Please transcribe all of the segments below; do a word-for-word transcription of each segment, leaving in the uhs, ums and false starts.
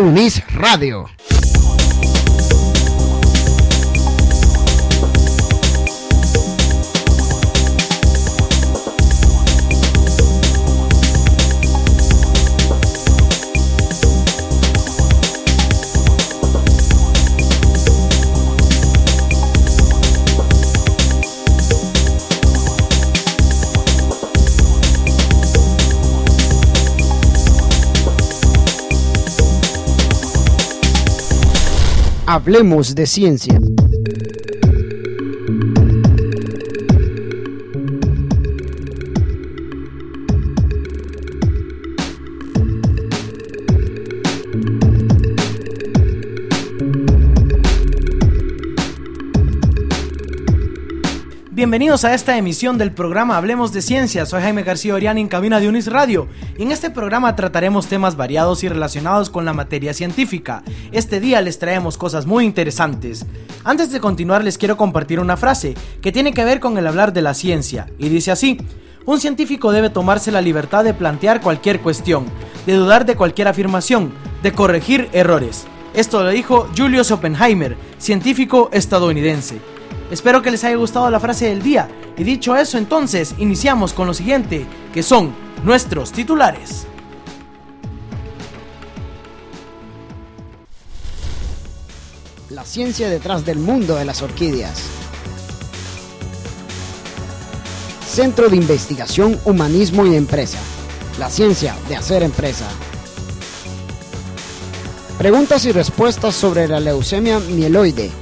UNIS Radio. Hablemos de ciencia. Bienvenidos a esta emisión del programa Hablemos de Ciencia. Soy Jaime García Oriani en cabina de UNIS Radio y en este programa trataremos temas variados y relacionados con la materia científica. Este día les traemos cosas muy interesantes. Antes de continuar les quiero compartir una frase que tiene que ver con el hablar de la ciencia y dice así: un científico debe tomarse la libertad de plantear cualquier cuestión, de dudar de cualquier afirmación, de corregir errores. Esto lo dijo Julius Oppenheimer, científico estadounidense. Espero que les haya gustado la frase del día y dicho eso, entonces iniciamos con lo siguiente, que son nuestros titulares. La ciencia detrás del mundo de las orquídeas. Centro de Investigación, Humanismo y Empresa. La ciencia de hacer empresa. Preguntas y respuestas sobre la leucemia mieloide.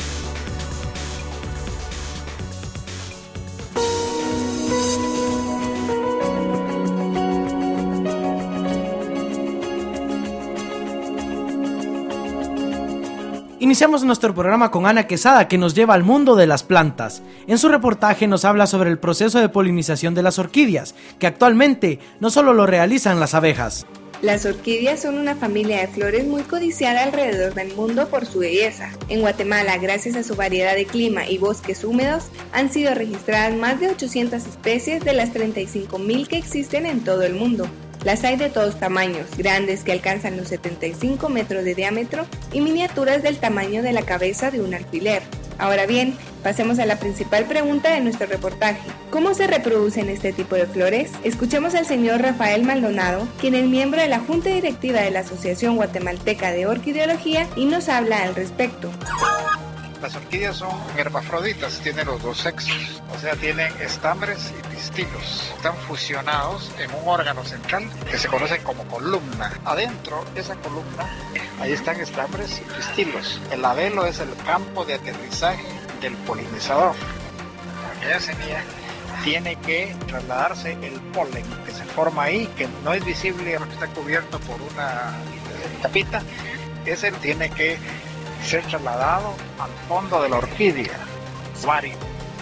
Iniciamos nuestro programa con Ana Quesada, que nos lleva al mundo de las plantas. En su reportaje nos habla sobre el proceso de polinización de las orquídeas, que actualmente no solo lo realizan las abejas. Las orquídeas son una familia de flores muy codiciada alrededor del mundo por su belleza. En Guatemala, gracias a su variedad de clima y bosques húmedos, han sido registradas más de ochocientas especies de las treinta y cinco mil que existen en todo el mundo. Las hay de todos tamaños, grandes que alcanzan los setenta y cinco metros de diámetro y miniaturas del tamaño de la cabeza de un alfiler. Ahora bien, pasemos a la principal pregunta de nuestro reportaje. ¿Cómo se reproducen este tipo de flores? Escuchemos al señor Rafael Maldonado, quien es miembro de la Junta Directiva de la Asociación Guatemalteca de Orquideología y nos habla al respecto. Las orquídeas son hermafroditas, tienen los dos sexos, o sea, tienen estambres y pistilos. Están fusionados en un órgano central que se conoce como columna. Adentro de esa columna, ahí están estambres y pistilos. El labelo es el campo de aterrizaje del polinizador. Aquella semilla tiene que trasladarse el polen que se forma ahí, que no es visible porque está cubierto por una capita. Ese tiene que ser trasladado al fondo de la orquídea. Vario.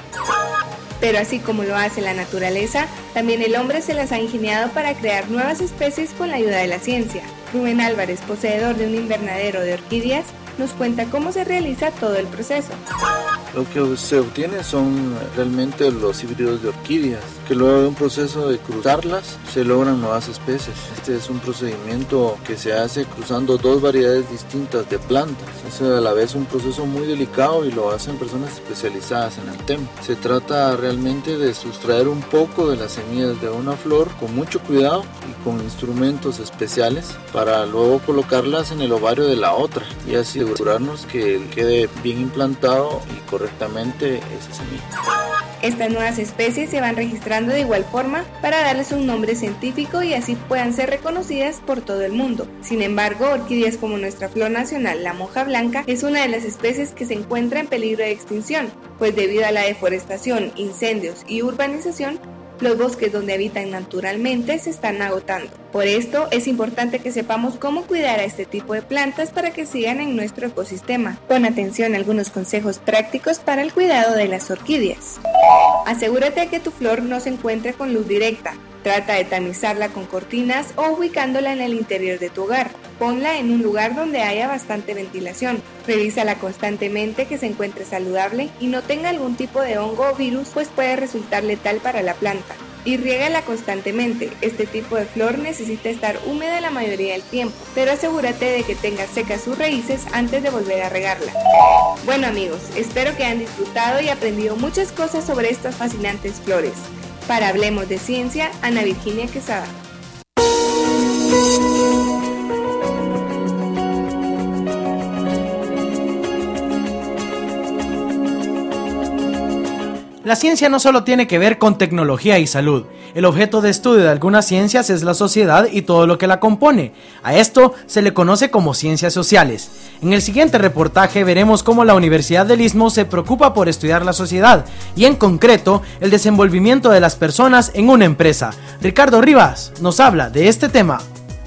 Pero así como lo hace la naturaleza, también el hombre se las ha ingeniado para crear nuevas especies con la ayuda de la ciencia. Rubén Álvarez, poseedor de un invernadero de orquídeas, nos cuenta cómo se realiza todo el proceso. Lo que se obtiene son realmente los híbridos de orquídeas, que luego de un proceso de cruzarlas se logran nuevas especies. Este es un procedimiento que se hace cruzando dos variedades distintas de plantas. Es a la vez un proceso muy delicado y lo hacen personas especializadas en el tema. Se trata realmente de sustraer un poco de las semillas de una flor con mucho cuidado y con instrumentos especiales para luego colocarlas en el ovario de la otra y así asegurarnos que quede bien implantado y correctamente esa semilla. Estas nuevas especies se van registrando de igual forma para darles un nombre científico y así puedan ser reconocidas por todo el mundo. Sin embargo, orquídeas como nuestra flor nacional, la moja blanca, es una de las especies que se encuentra en peligro de extinción, pues debido a la deforestación, incendios y urbanización, los bosques donde habitan naturalmente se están agotando. Por esto es importante que sepamos cómo cuidar a este tipo de plantas para que sigan en nuestro ecosistema. Pon atención a algunos consejos prácticos para el cuidado de las orquídeas. Asegúrate de que tu flor no se encuentre con luz directa. Trata de tamizarla con cortinas o ubicándola en el interior de tu hogar. Ponla en un lugar donde haya bastante ventilación. Revísala constantemente que se encuentre saludable y no tenga algún tipo de hongo o virus, pues puede resultar letal para la planta. y riégala constantemente. Este tipo de flor necesita estar húmeda la mayoría del tiempo, pero asegúrate de que tenga secas sus raíces antes de volver a regarla. Bueno amigos, espero que hayan disfrutado y aprendido muchas cosas sobre estas fascinantes flores. Para Hablemos de Ciencia, Ana Virginia Quesada. La ciencia no solo tiene que ver con tecnología y salud. El objeto de estudio de algunas ciencias es la sociedad y todo lo que la compone. A esto se le conoce como ciencias sociales. En el siguiente reportaje veremos cómo la Universidad del Istmo se preocupa por estudiar la sociedad y en concreto el desenvolvimiento de las personas en una empresa. Ricardo Rivas nos habla de este tema.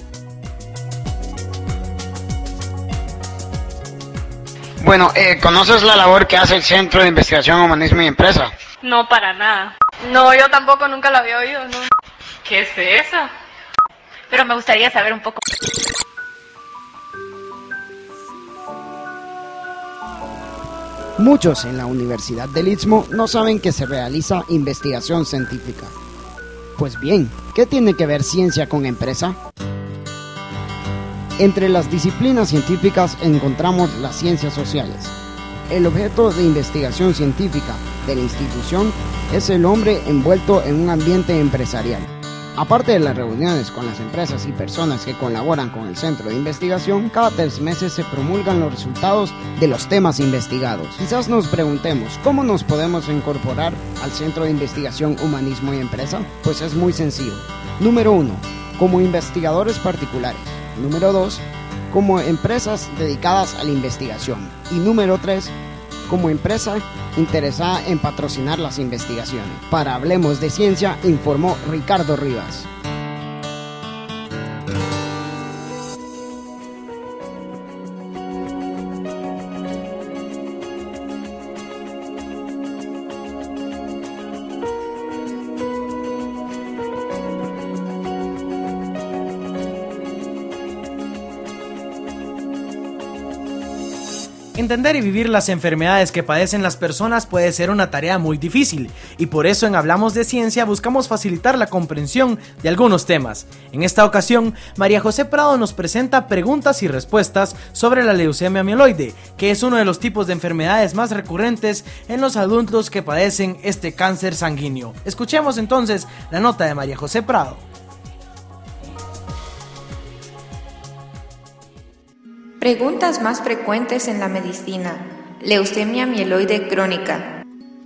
Bueno, eh, ¿conoces la labor que hace el Centro de Investigación Humanismo y Empresa? No, para nada. No, yo tampoco, nunca lo había oído, ¿no? ¿Qué es eso? Pero me gustaría saber un poco. Muchos en la Universidad del Istmo no saben que se realiza investigación científica. Pues bien, ¿qué tiene que ver ciencia con empresa? Entre las disciplinas científicas encontramos las ciencias sociales. El objeto de investigación científica de la institución es el hombre envuelto en un ambiente empresarial. Aparte de las reuniones con las empresas y personas que colaboran con el centro de investigación, cada tres meses se promulgan los resultados de los temas investigados. Quizás nos preguntemos, ¿cómo nos podemos incorporar al Centro de Investigación Humanismo y Empresa? Pues es muy sencillo. Número uno, como investigadores particulares. Número dos, como empresas dedicadas a la investigación. Y número tres, como empresa interesada en patrocinar las investigaciones. Para Hablemos de Ciencia, informó Ricardo Rivas. Entender y vivir las enfermedades que padecen las personas puede ser una tarea muy difícil y por eso en Hablamos de Ciencia buscamos facilitar la comprensión de algunos temas. En esta ocasión, María José Prado nos presenta preguntas y respuestas sobre la leucemia mieloide, que es uno de los tipos de enfermedades más recurrentes en los adultos que padecen este cáncer sanguíneo. Escuchemos entonces la nota de María José Prado. Preguntas más frecuentes en la medicina. Leucemia mieloide crónica.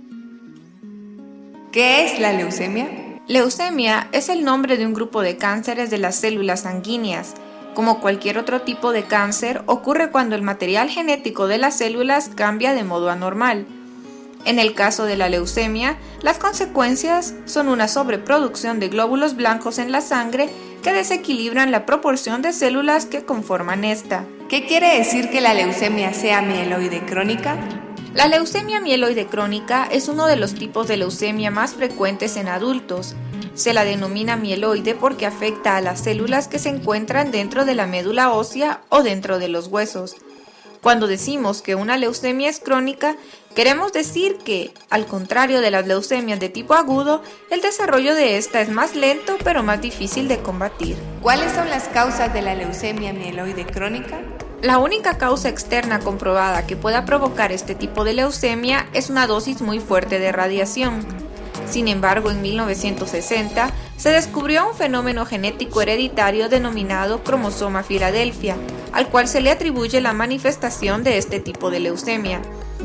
¿Qué es la leucemia? Leucemia es el nombre de un grupo de cánceres de las células sanguíneas. Como cualquier otro tipo de cáncer, ocurre cuando el material genético de las células cambia de modo anormal. En el caso de la leucemia, las consecuencias son una sobreproducción de glóbulos blancos en la sangre que desequilibran la proporción de células que conforman esta. ¿Qué quiere decir que la leucemia sea mieloide crónica? La leucemia mieloide crónica es uno de los tipos de leucemia más frecuentes en adultos. Se la denomina mieloide porque afecta a las células que se encuentran dentro de la médula ósea o dentro de los huesos. Cuando decimos que una leucemia es crónica, queremos decir que, al contrario de las leucemias de tipo agudo, el desarrollo de esta es más lento pero más difícil de combatir. ¿Cuáles son las causas de la leucemia mieloide crónica? La única causa externa comprobada que pueda provocar este tipo de leucemia es una dosis muy fuerte de radiación. Sin embargo, en mil novecientos sesenta se descubrió un fenómeno genético hereditario denominado cromosoma Filadelfia, al cual se le atribuye la manifestación de este tipo de leucemia.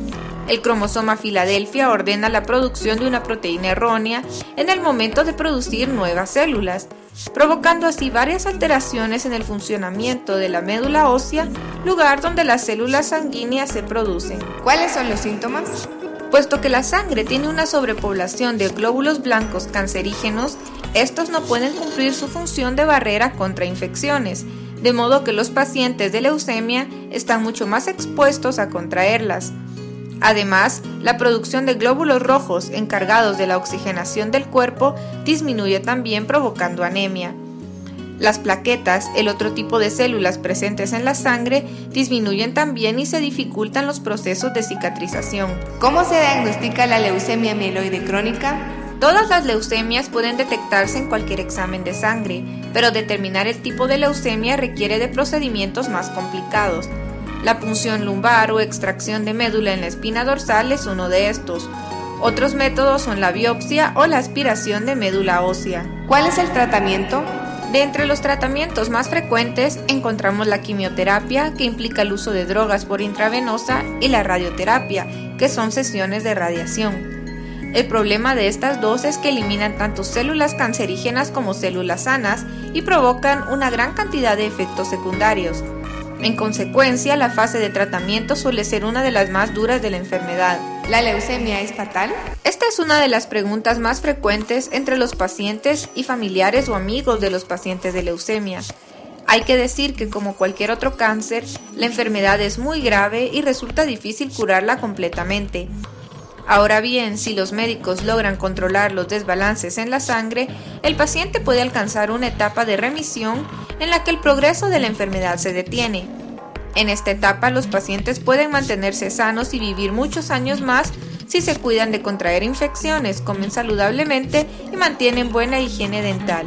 El cromosoma Filadelfia ordena la producción de una proteína errónea en el momento de producir nuevas células, provocando así varias alteraciones en el funcionamiento de la médula ósea, lugar donde las células sanguíneas se producen. ¿Cuáles son los síntomas? Puesto que la sangre tiene una sobrepoblación de glóbulos blancos cancerígenos, estos no pueden cumplir su función de barrera contra infecciones, de modo que los pacientes de leucemia están mucho más expuestos a contraerlas. Además, la producción de glóbulos rojos encargados de la oxigenación del cuerpo disminuye también provocando anemia. Las plaquetas, el otro tipo de células presentes en la sangre, disminuyen también y se dificultan los procesos de cicatrización. ¿Cómo se diagnostica la leucemia mieloide crónica? Todas las leucemias pueden detectarse en cualquier examen de sangre, pero determinar el tipo de leucemia requiere de procedimientos más complicados. La punción lumbar o extracción de médula en la espina dorsal es uno de estos. Otros métodos son la biopsia o la aspiración de médula ósea. ¿Cuál es el tratamiento? De entre los tratamientos más frecuentes encontramos la quimioterapia, que implica el uso de drogas por intravenosa, y la radioterapia, que son sesiones de radiación. El problema de estas dos es que eliminan tanto células cancerígenas como células sanas y provocan una gran cantidad de efectos secundarios. En consecuencia, la fase de tratamiento suele ser una de las más duras de la enfermedad. ¿La leucemia es fatal? Esta es una de las preguntas más frecuentes entre los pacientes y familiares o amigos de los pacientes de leucemia. Hay que decir que, como cualquier otro cáncer, la enfermedad es muy grave y resulta difícil curarla completamente. Ahora bien, si los médicos logran controlar los desbalances en la sangre, el paciente puede alcanzar una etapa de remisión en la que el progreso de la enfermedad se detiene. En esta etapa, los pacientes pueden mantenerse sanos y vivir muchos años más si se cuidan de contraer infecciones, comen saludablemente y mantienen buena higiene dental.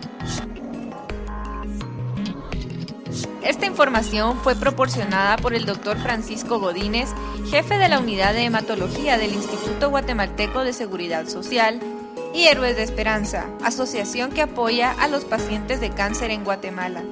Esta información fue proporcionada por el doctor Francisco Godínez, jefe de la Unidad de Hematología del Instituto Guatemalteco de Seguridad Social, y Héroes de Esperanza, asociación que apoya a los pacientes de cáncer en Guatemala.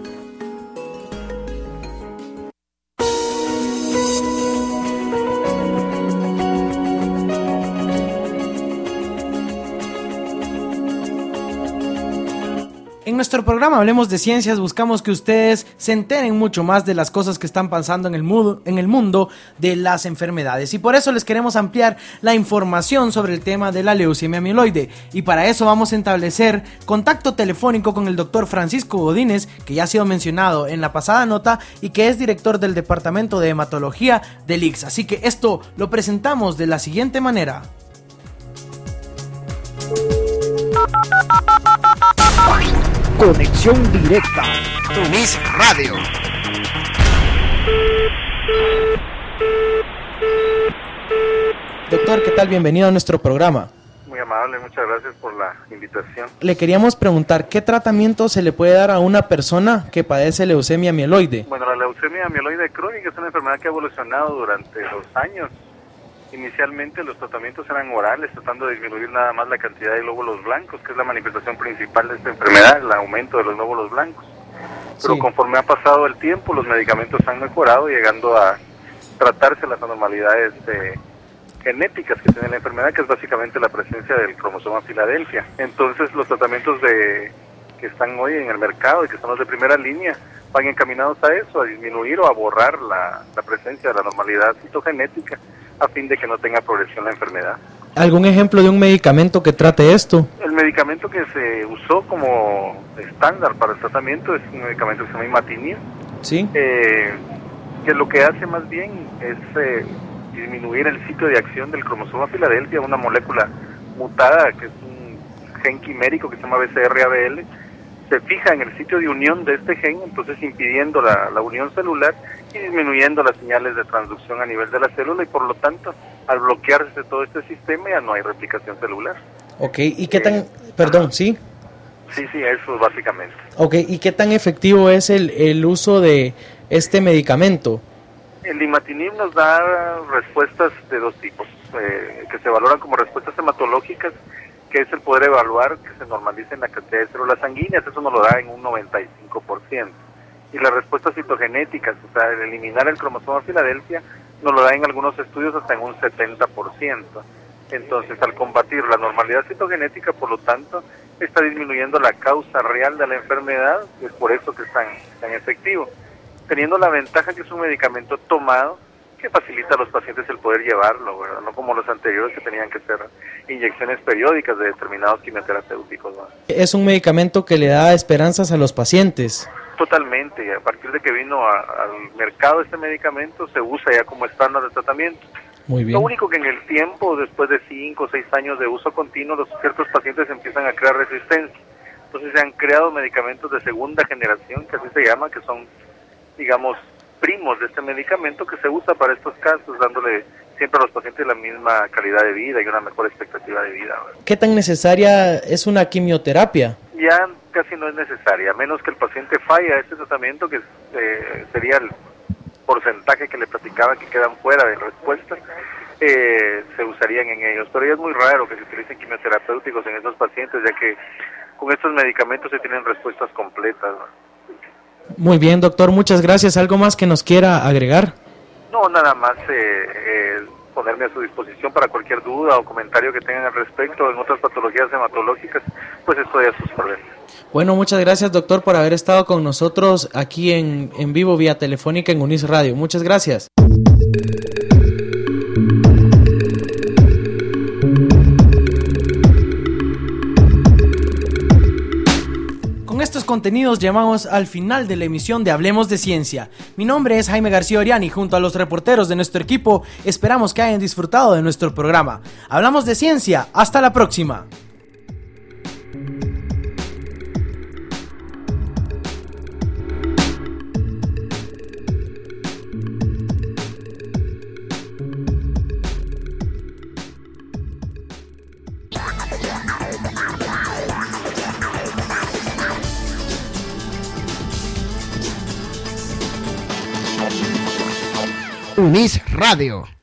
En nuestro programa Hablemos de Ciencias buscamos que ustedes se enteren mucho más de las cosas que están pasando en el mundo, en el mundo de las enfermedades, y por eso les queremos ampliar la información sobre el tema de la leucemia amiloide, y para eso vamos a establecer contacto telefónico con el doctor Francisco Godínez, que ya ha sido mencionado en la pasada nota y que es director del Departamento de Hematología del I C S. Así que esto lo presentamos de la siguiente manera. Conexión directa. Unis Radio. Doctor, ¿qué tal? Bienvenido a nuestro programa. Muy amable, muchas gracias por la invitación. Le queríamos preguntar, ¿qué tratamiento se le puede dar a una persona que padece leucemia amiloide? Bueno, la leucemia amiloide crónica es una enfermedad que ha evolucionado durante los años. Inicialmente los tratamientos eran orales, tratando de disminuir nada más la cantidad de glóbulos blancos, que es la manifestación principal de esta enfermedad, el aumento de los glóbulos blancos. Pero sí, conforme ha pasado el tiempo, los medicamentos han mejorado, llegando a tratarse las anormalidades eh, genéticas que tiene la enfermedad, que es básicamente la presencia del cromosoma Filadelfia. Entonces los tratamientos de, que están hoy en el mercado y que son los de primera línea, van encaminados a eso, a disminuir o a borrar la, la presencia de la anormalidad citogenética, a fin de que no tenga progresión la enfermedad. ¿Algún ejemplo de un medicamento que trate esto? El medicamento que se usó como estándar para el tratamiento es un medicamento que se llama imatinib, ¿sí? eh, que lo que hace más bien es eh, disminuir el sitio de acción del cromosoma Filadelfia, una molécula mutada que es un gen quimérico que se llama B C R A B L, se fija en el sitio de unión de este gen, entonces impidiendo la, la unión celular y disminuyendo las señales de transducción a nivel de la célula, y por lo tanto, al bloquearse todo este sistema ya no hay replicación celular. Ok, ¿y qué tan, eh, perdón, ajá. sí? Sí, sí, eso básicamente. Ok, ¿y qué tan efectivo es el, el uso de este medicamento? El imatinib nos da respuestas de dos tipos, eh, que se valoran como respuestas hematológicas, que es el poder evaluar que se normalicen la cantidad de células sanguíneas, eso nos lo da en un noventa y cinco por ciento. Y las respuestas citogenéticas, o sea, el eliminar el cromosoma Filadelfia, nos lo da en algunos estudios hasta en un setenta por ciento. Entonces, al combatir la normalidad citogenética, por lo tanto, está disminuyendo la causa real de la enfermedad, y es por eso que es tan, tan efectivo. Teniendo la ventaja que es un medicamento tomado, que facilita a los pacientes el poder llevarlo, ¿verdad? No como los anteriores que tenían que ser inyecciones periódicas de determinados quimioterapéuticos, ¿no? Es un medicamento que le da esperanzas a los pacientes. Totalmente, a partir de que vino a, al mercado este medicamento, se usa ya como estándar de tratamiento. Muy bien. Lo único que en el tiempo, después de cinco o seis años de uso continuo, los ciertos pacientes empiezan a crear resistencia. Entonces se han creado medicamentos de segunda generación, que así se llama, que son, digamos, primos de este medicamento, que se usa para estos casos, dándole siempre a los pacientes la misma calidad de vida y una mejor expectativa de vida. ¿Qué tan necesaria es una quimioterapia? Ya casi no es necesaria, a menos que el paciente falle a este tratamiento, que eh, sería el porcentaje que le platicaba que quedan fuera de respuesta, eh, se usarían en ellos. Pero ya es muy raro que se utilicen quimioterapéuticos en estos pacientes, ya que con estos medicamentos se tienen respuestas completas, ¿no? Muy bien, doctor, muchas gracias. ¿Algo más que nos quiera agregar? No, nada más eh, eh, ponerme a su disposición para cualquier duda o comentario que tengan al respecto. En otras patologías hematológicas, pues estoy a sus órdenes. Bueno, muchas gracias, doctor, por haber estado con nosotros aquí en, en vivo vía telefónica en UNIS Radio. Muchas gracias. Con estos contenidos llegamos al final de la emisión de Hablemos de Ciencia. Mi nombre es Jaime García Orián y junto a los reporteros de nuestro equipo esperamos que hayan disfrutado de nuestro programa. Hablamos de Ciencia, hasta la próxima. UNIS Radio.